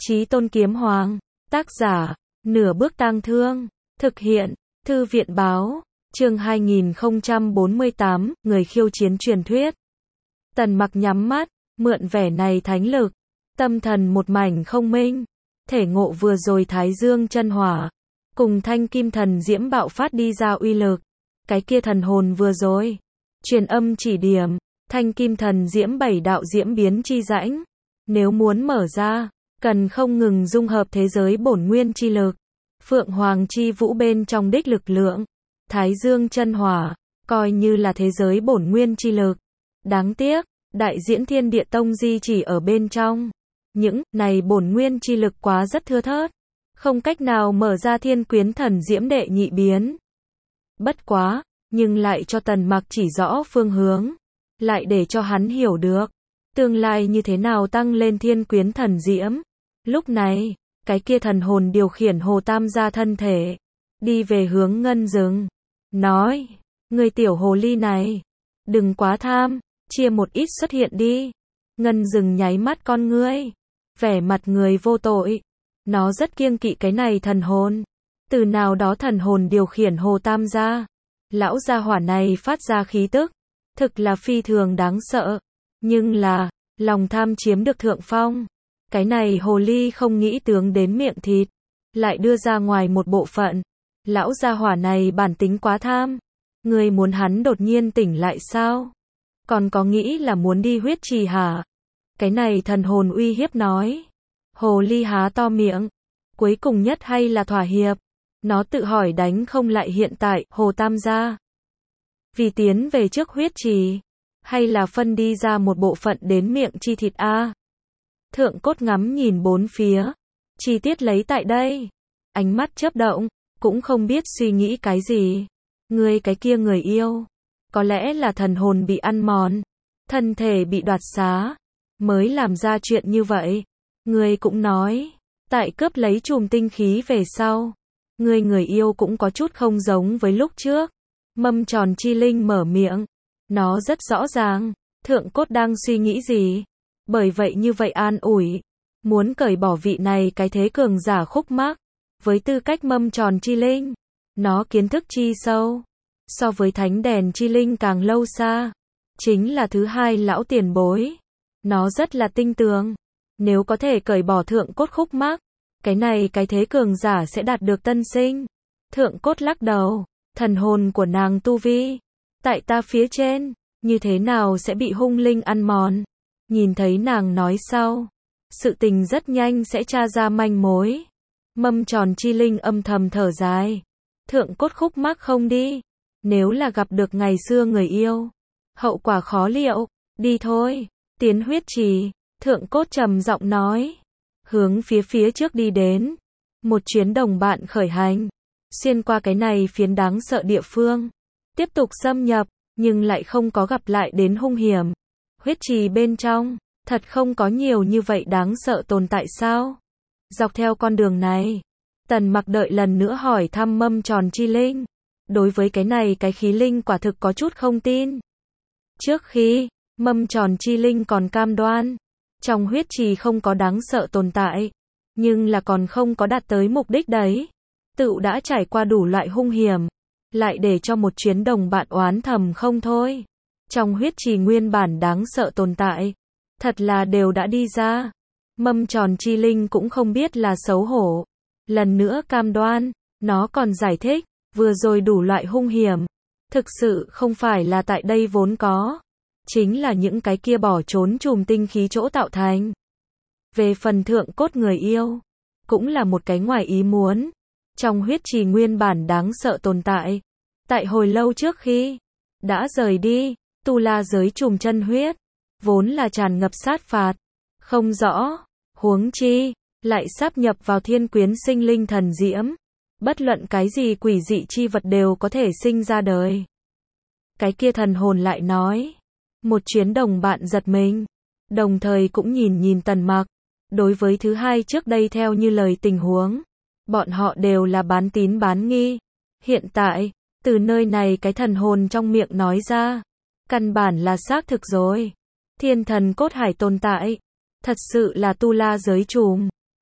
Chí Tôn Kiếm Hoàng. Tác giả, Nửa Bước Tang Thương. Thực hiện, Thư viện báo. Chương 2048, Người khiêu chiến truyền thuyết. Tần Mặc nhắm mắt, mượn vẻ này thánh lực. Tâm thần một mảnh không minh. Thể ngộ vừa rồi Thái Dương chân hỏa. Cùng thanh kim thần diễm bạo phát đi ra uy lực. Cái kia thần hồn vừa rồi. Truyền âm chỉ điểm. Thanh kim thần diễm 7 đạo diễm biến chi rãnh. Nếu muốn mở ra, cần không ngừng dung hợp thế giới bổn nguyên chi lực. Phượng Hoàng chi vũ bên trong đích lực lượng. Thái Dương chân hỏa, coi như là thế giới bổn nguyên chi lực. Đáng tiếc, đại diễn Thiên Địa Tông di chỉ ở bên trong. Những này bổn nguyên chi lực quá rất thưa thớt. Không cách nào mở ra Thiên Quyến Thần Diễm đệ nhị biến. Bất quá, nhưng lại cho Tần Mặc chỉ rõ phương hướng. Lại để cho hắn hiểu được. Tương lai như thế nào tăng lên Thiên Quyến Thần Diễm. Lúc này, cái kia thần hồn điều khiển Hồ Tam gia thân thể. Đi về hướng ngân rừng. Nói, người tiểu hồ ly này. Đừng quá tham, chia một ít xuất hiện đi. Ngân rừng nháy mắt con ngươi. Vẻ mặt người vô tội. Nó rất kiêng kỵ cái này thần hồn. Từ nào đó thần hồn điều khiển Hồ Tam gia. Lão gia hỏa này phát ra khí tức. Thực là phi thường đáng sợ. Nhưng là, lòng tham chiếm được thượng phong. Cái này hồ ly không nghĩ tướng đến miệng thịt. Lại đưa ra ngoài một bộ phận. Lão gia hỏa này bản tính quá tham. Người muốn hắn đột nhiên tỉnh lại sao? Còn có nghĩ là muốn đi huyết trì hả? Cái này thần hồn uy hiếp nói. Hồ ly há to miệng. Cuối cùng nhất hay là thỏa hiệp? Nó tự hỏi đánh không lại hiện tại, Hồ Tam gia. Vì tiến về trước huyết trì. Hay là phân đi ra một bộ phận đến miệng chi thịt a? Thượng cốt ngắm nhìn bốn phía. Chi tiết lấy tại đây. Ánh mắt chớp động. Cũng không biết suy nghĩ cái gì. Người cái kia người yêu. Có lẽ là thần hồn bị ăn mòn. Thân thể bị đoạt xá. Mới làm ra chuyện như vậy. Người cũng nói. Tại cướp lấy chùm tinh khí về sau. Người yêu cũng có chút không giống với lúc trước. Mâm tròn chi linh mở miệng. Nó rất rõ ràng. Thượng cốt đang suy nghĩ gì. Bởi vậy như vậy an ủi. Muốn cởi bỏ vị này cái thế cường giả khúc mắc. Với tư cách mâm tròn chi linh. Nó kiến thức chi sâu. So với thánh đèn chi linh càng lâu xa. Chính là thứ hai lão tiền bối. Nó rất là tinh tường. Nếu có thể cởi bỏ thượng cốt khúc mắc. Cái này cái thế cường giả sẽ đạt được tân sinh. Thượng cốt lắc đầu. Thần hồn của nàng tu vi. Tại ta phía trên. Như thế nào sẽ bị hung linh ăn mòn. Nhìn thấy nàng nói sau. Sự tình rất nhanh sẽ tra ra manh mối. Mâm tròn chi linh âm thầm thở dài. Thượng cốt khúc mắc không đi. Nếu là gặp được ngày xưa người yêu. Hậu quả khó liệu. Đi thôi. Tiến huyết trì. Thượng cốt trầm giọng nói. Hướng phía trước đi đến. Một chuyến đồng bạn khởi hành. Xuyên qua cái này phiến đáng sợ địa phương. Tiếp tục xâm nhập. Nhưng lại không có gặp lại đến hung hiểm. Huyết trì bên trong. Thật không có nhiều như vậy đáng sợ tồn tại sao? Dọc theo con đường này. Tần Mặc đợi lần nữa hỏi thăm mâm tròn chi linh. Đối với cái này cái khí linh quả thực có chút không tin. Trước khi, mâm tròn chi linh còn cam đoan. Trong huyết trì không có đáng sợ tồn tại. Nhưng là còn không có đạt tới mục đích đấy. Tự đã trải qua đủ loại hung hiểm. Lại để cho một chuyến đồng bạn oán thầm không thôi. Trong huyết trì nguyên bản đáng sợ tồn tại. Thật là đều đã đi ra. Mâm tròn chi linh cũng không biết là xấu hổ. Lần nữa cam đoan. Nó còn giải thích. Vừa rồi đủ loại hung hiểm. Thực sự không phải là tại đây vốn có. Chính là những cái kia bỏ trốn chùm tinh khí chỗ tạo thành. Về phần thượng cốt người yêu. Cũng là một cái ngoài ý muốn. Trong huyết trì nguyên bản đáng sợ tồn tại. Tại hồi lâu trước khi. Đã rời đi. Tu la giới chùm chân huyết. Vốn là tràn ngập sát phạt. Không rõ. Huống chi. Lại sáp nhập vào thiên quyến sinh linh thần diễm. Bất luận cái gì quỷ dị chi vật đều có thể sinh ra đời. Cái kia thần hồn lại nói. Một chuyến đồng bạn giật mình. Đồng thời cũng nhìn Tần Mặc. Đối với thứ hai trước đây theo như lời tình huống. Bọn họ đều là bán tín bán nghi. Hiện tại, từ nơi này cái thần hồn trong miệng nói ra. Căn bản là xác thực rồi. Thiên thần cốt hải tồn tại. Thật sự là tu la giới chùm.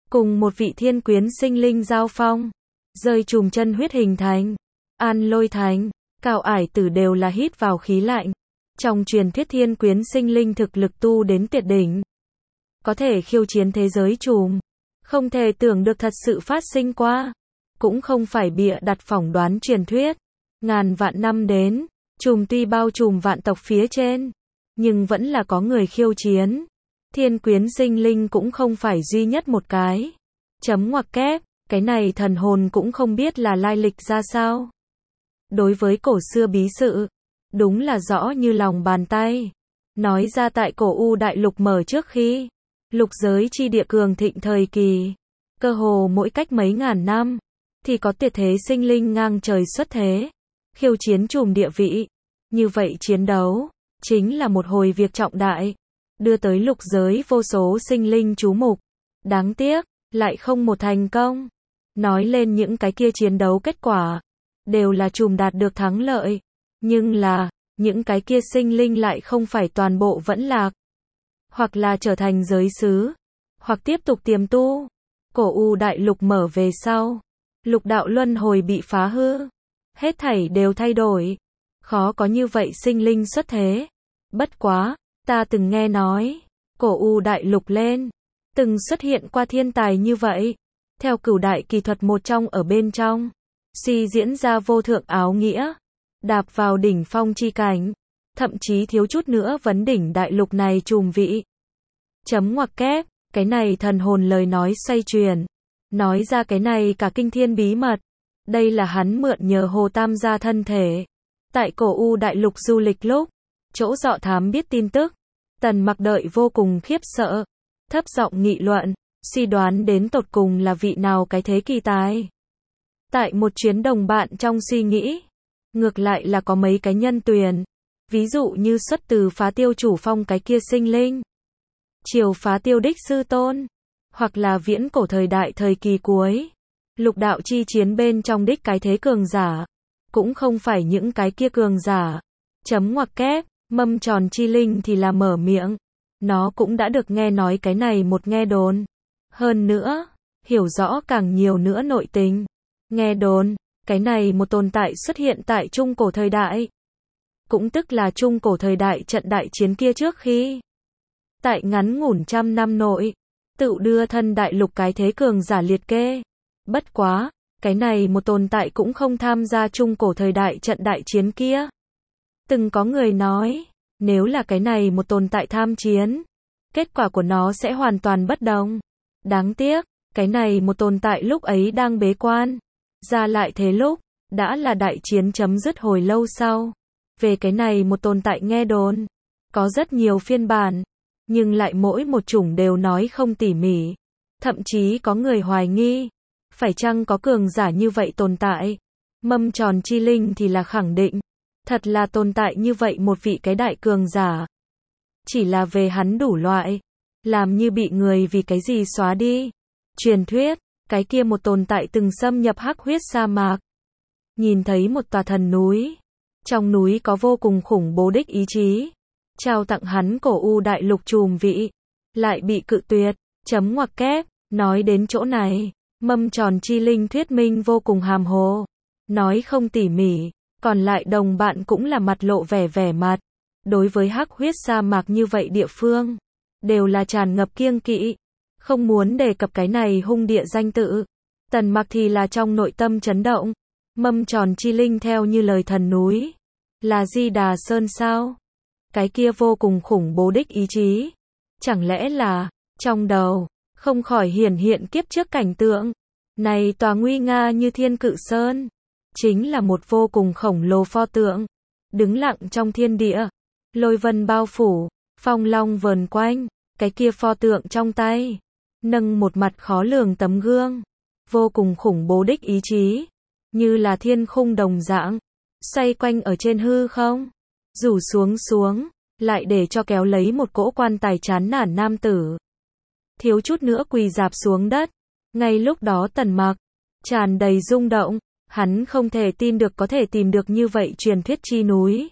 cùng một vị thiên quyến sinh linh giao phong, rơi chùm chân huyết hình thành, An Lôi Thánh, Cao Ải Tử đều là hít vào khí lạnh. Trong truyền thuyết thiên quyến sinh linh thực lực tu đến tuyệt đỉnh, có thể khiêu chiến thế giới chùm, không thể tưởng được thật sự phát sinh qua, cũng không phải bịa đặt phỏng đoán truyền thuyết. Ngàn vạn năm đến, chùm tuy bao trùm vạn tộc phía trên, nhưng vẫn là có người khiêu chiến. Thiên quyến sinh linh cũng không phải duy nhất một cái. Chấm ngoặc kép, cái này thần hồn cũng không biết là lai lịch ra sao. Đối với cổ xưa bí sự, đúng là rõ như lòng bàn tay. Nói ra tại cổ U đại lục mở trước khi lục giới chi địa cường thịnh thời kỳ, cơ hồ mỗi cách mấy ngàn năm thì có tuyệt thế sinh linh ngang trời xuất thế, khiêu chiến chùm địa vị. Như vậy chiến đấu chính là một hồi việc trọng đại, đưa tới lục giới vô số sinh linh chú mục. Đáng tiếc, lại không một thành công. Nói lên những cái kia chiến đấu kết quả, đều là chùm đạt được thắng lợi. Nhưng là, những cái kia sinh linh lại không phải toàn bộ vẫn lạc. Hoặc là trở thành giới sứ, hoặc tiếp tục tiềm tu. Cổ U đại lục mở về sau, lục đạo luân hồi bị phá hư. Hết thảy đều thay đổi. Khó có như vậy sinh linh xuất thế. Bất quá, ta từng nghe nói, cổ U đại lục lên, từng xuất hiện qua thiên tài như vậy. Theo cửu đại kỳ thuật một trong ở bên trong, suy diễn ra vô thượng áo nghĩa, đạp vào đỉnh phong chi cảnh, thậm chí thiếu chút nữa vấn đỉnh đại lục này trùm vị. Chấm ngoặc kép, cái này thần hồn lời nói xoay chuyển, nói ra cái này cả kinh thiên bí mật. Đây là hắn mượn nhờ Hồ Tam gia thân thể, tại cổ U đại lục du lịch lúc, chỗ dọ thám biết tin tức. Tần Mặc đợi vô cùng khiếp sợ, thấp giọng nghị luận, suy đoán đến tột cùng là vị nào cái thế kỳ tài. Tại một chuyến đồng bạn trong suy nghĩ, ngược lại là có mấy cái nhân tuyển, ví dụ như xuất từ Phá Tiêu chủ phong cái kia sinh linh, triều Phá Tiêu đích sư tôn, hoặc là viễn cổ thời đại thời kỳ cuối, lục đạo chi chiến bên trong đích cái thế cường giả, cũng không phải những cái kia cường giả. Chấm ngoặc kép, Mâm Tròn chi linh thì là mở miệng, nó cũng đã được nghe nói cái này một nghe đồn. Hơn nữa, hiểu rõ càng nhiều nữa nội tình. Nghe đồn, cái này một tồn tại xuất hiện tại trung cổ thời đại. Cũng tức là trung cổ thời đại trận đại chiến kia trước khi. Tại ngắn ngủn trăm năm nội, tự đưa thân đại lục cái thế cường giả liệt kê. Bất quá, cái này một tồn tại cũng không tham gia trung cổ thời đại trận đại chiến kia. Từng có người nói, nếu là cái này một tồn tại tham chiến, kết quả của nó sẽ hoàn toàn bất đồng. Đáng tiếc, cái này một tồn tại lúc ấy đang bế quan. Ra lại thế lúc, đã là đại chiến chấm dứt hồi lâu sau. Về cái này một tồn tại nghe đồn, có rất nhiều phiên bản, nhưng lại mỗi một chủng đều nói không tỉ mỉ. Thậm chí có người hoài nghi, phải chăng có cường giả như vậy tồn tại. Mâm Tròn chi linh thì là khẳng định, thật là tồn tại như vậy một vị cái đại cường giả. Chỉ là về hắn đủ loại, làm như bị người vì cái gì xóa đi. Truyền thuyết, cái kia một tồn tại từng xâm nhập hắc huyết sa mạc. Nhìn thấy một tòa thần núi. Trong núi có vô cùng khủng bố đích ý chí. Trao tặng hắn cổ U đại lục trùm vị. Lại bị cự tuyệt. Chấm ngoặc kép, nói đến chỗ này. Mâm Tròn chi linh thuyết minh vô cùng hàm hồ. Nói không tỉ mỉ. Còn lại đồng bạn cũng là mặt lộ vẻ mặt. Đối với hắc huyết sa mạc như vậy địa phương, đều là tràn ngập kiêng kỵ. Không muốn đề cập cái này hung địa danh tự. Tần Mặc thì là trong nội tâm chấn động. Mâm Tròn chi linh theo như lời thần núi. Là Di Đà Sơn sao? Cái kia vô cùng khủng bố đích ý chí. Chẳng lẽ là, trong đầu, không khỏi hiển hiện kiếp trước cảnh tượng. Này tòa nguy nga như Thiên Cự Sơn. Chính là một vô cùng khổng lồ pho tượng. Đứng lặng trong thiên địa. Lôi vân bao phủ. Phong long vờn quanh. Cái kia pho tượng trong tay. Nâng một mặt khó lường tấm gương. Vô cùng khủng bố đích ý chí. Như là thiên khung đồng dạng. Xoay quanh ở trên hư không. Rủ xuống. Lại để cho kéo lấy một cỗ quan tài chán nản nam tử. Thiếu chút nữa quỳ rạp xuống đất. Ngay lúc đó Tần Mặc tràn đầy rung động. Hắn không thể tin được có thể tìm được như vậy truyền thuyết chi núi.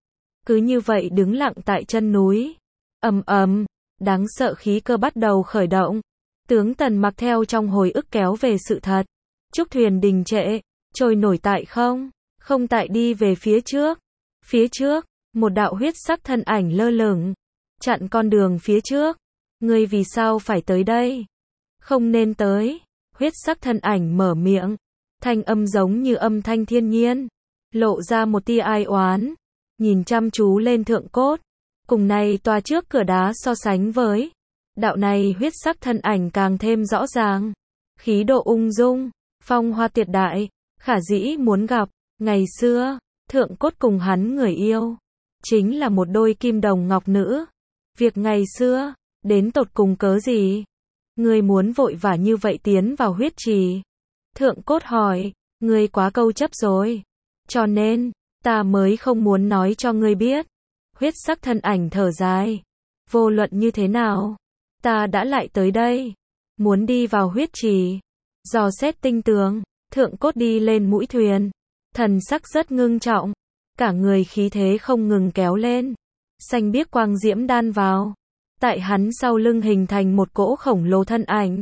Cứ như vậy đứng lặng tại chân núi. Ầm ầm, đáng sợ khí cơ bắt đầu khởi động. Tướng Tần mặc theo trong hồi ức kéo về sự thật. Trúc thuyền đình trệ, trôi nổi tại không, không tại đi về phía trước. Phía trước, một đạo huyết sắc thân ảnh lơ lửng, chặn con đường phía trước. Ngươi vì sao phải tới đây? Không nên tới. Huyết sắc thân ảnh mở miệng, thanh âm giống như âm thanh thiên nhiên, lộ ra một tia ai oán, nhìn chăm chú lên Thượng Cốt. Cùng này tòa trước cửa đá so sánh với, đạo này huyết sắc thân ảnh càng thêm rõ ràng. Khí độ ung dung, phong hoa tuyệt đại, khả dĩ muốn gặp. Ngày xưa, Thượng Cốt cùng hắn người yêu, chính là một đôi kim đồng ngọc nữ. Việc ngày xưa, đến tột cùng cớ gì? Ngươi muốn vội vã như vậy tiến vào huyết trì? Thượng Cốt hỏi, ngươi quá câu chấp rồi. Cho nên, ta mới không muốn nói cho ngươi biết. Huyết sắc thân ảnh thở dài. Vô luận như thế nào, ta đã lại tới đây. Muốn đi vào huyết trì. Dò xét tinh tường, Thượng Cốt đi lên mũi thuyền. Thần sắc rất ngưng trọng. Cả người khí thế không ngừng kéo lên. Xanh biếc quang diễm đan vào. Tại hắn sau lưng hình thành một cỗ khổng lồ thân ảnh.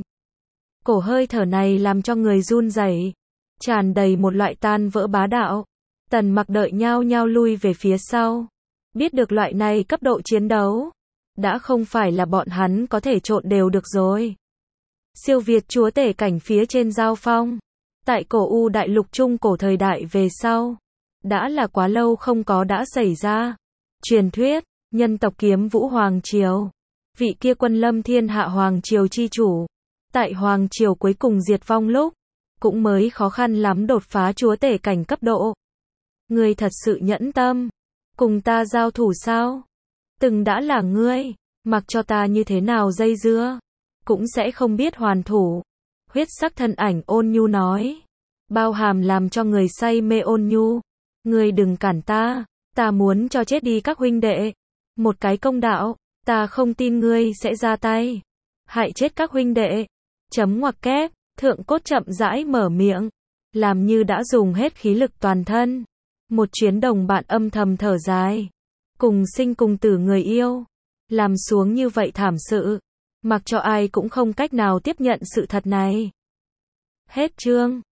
Cổ hơi thở này làm cho người run rẩy, tràn đầy một loại tan vỡ bá đạo. Tần mặc đợi nhao nhao lui về phía sau. Biết được loại này cấp độ chiến đấu, đã không phải là bọn hắn có thể trộn đều được rồi. Siêu việt chúa tể cảnh phía trên giao phong. Tại cổ U đại lục trung cổ thời đại về sau, đã là quá lâu không có đã xảy ra. Truyền thuyết, nhân tộc Kiếm Vũ Hoàng Triều, vị kia quân lâm thiên hạ Hoàng Triều chi chủ, tại Hoàng Triều cuối cùng diệt vong lúc, cũng mới khó khăn lắm đột phá chúa tể cảnh cấp độ. Ngươi thật sự nhẫn tâm, cùng ta giao thủ sao? Từng đã là ngươi, mặc cho ta như thế nào dây dưa, cũng sẽ không biết hoàn thủ. Huyết sắc thân ảnh ôn nhu nói, bao hàm làm cho người say mê ôn nhu. Ngươi đừng cản ta muốn cho chết đi các huynh đệ. Một cái công đạo, ta không tin ngươi sẽ ra tay hại chết các huynh đệ. Chấm ngoặc kép, Thượng Cốt chậm rãi mở miệng, làm như đã dùng hết khí lực toàn thân. Một chuyến đồng bạn âm thầm thở dài, cùng sinh cùng tử người yêu, làm xuống như vậy thảm sự, mặc cho ai cũng không cách nào tiếp nhận sự thật này. Hết chương.